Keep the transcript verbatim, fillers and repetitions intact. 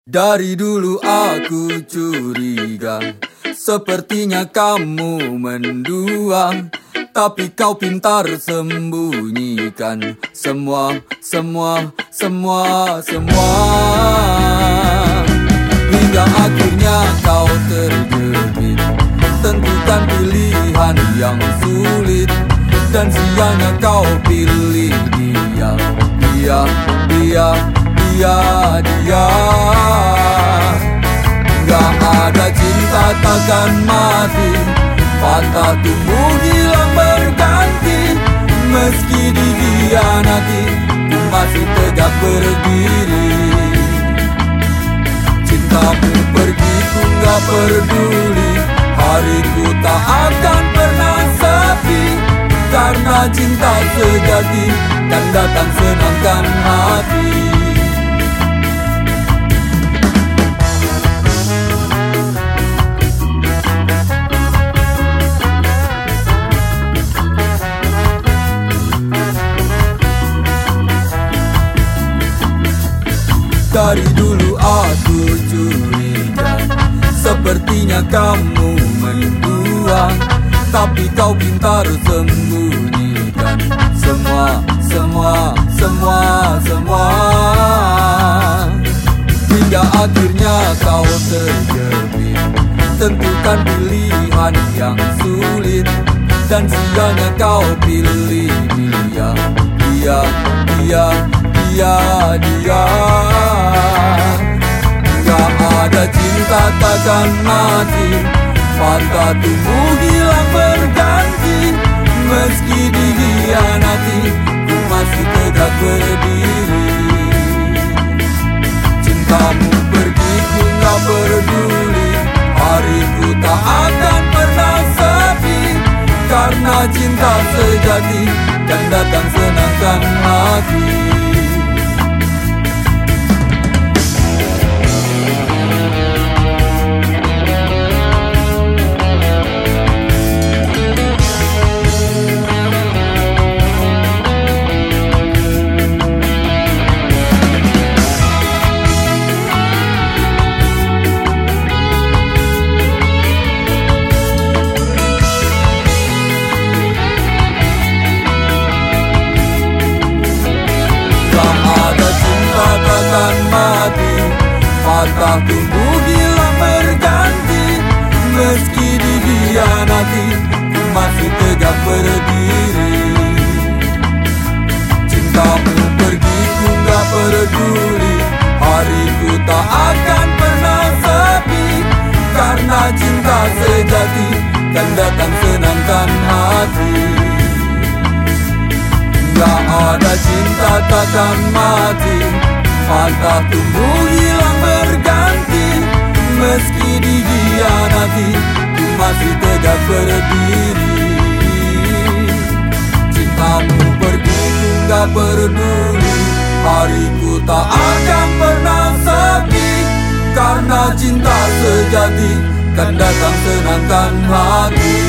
Dari dulu aku curiga, sepertinya kamu mendua, tapi kau pintar sembunyikan semua, semua, semua, semua. Hingga akhirnya kau terjepit, tentukan pilihan yang sulit, dan sialnya kau pilih dia, dia, dia, dia, dia. Gak ada cinta takkan mati, patah tumbuh hilang berganti. Meski dikhianati, ku masih tegak berdiri. Cintamu pergi, ku gak peduli, hariku tak akan pernah sepi. Karena cinta sejati kan datang senangkan hati. Dari dulu aku curiga, sepertinya kamu mendua, tapi kau pintar sembunyikan semua, semua, semua, semua. Hingga akhirnya kau terjepit, tentukan pilihan yang sulit, dan sialnya kau pilih dia, dia, dia, dia, dia. Gak ada cinta takkan mati, patah tumbuh hilang berganti. Meski dikhianati, ku masih tegak berdiri. Cintamu pergi, ku gak peduli, hariku tak akan pernah sepi. Karena cinta sejati kan datang senangkan hati. Patah tumbuh hilang berganti. Meski dikhianati, ku masih tegak berdiri. Cintamu pergi, ku gak peduli, hariku tak akan pernah sepi. Karena cinta sejati kan datang senangkan hati. Gak ada cinta takkan mati, patah tumbuh hilang berganti. Meski dikhianati, ku masih tegak berdiri. Cintamu pergi, ku gak peduli, hariku tak akan pernah sepi. Karena cinta sejati kan datang senangkan hati.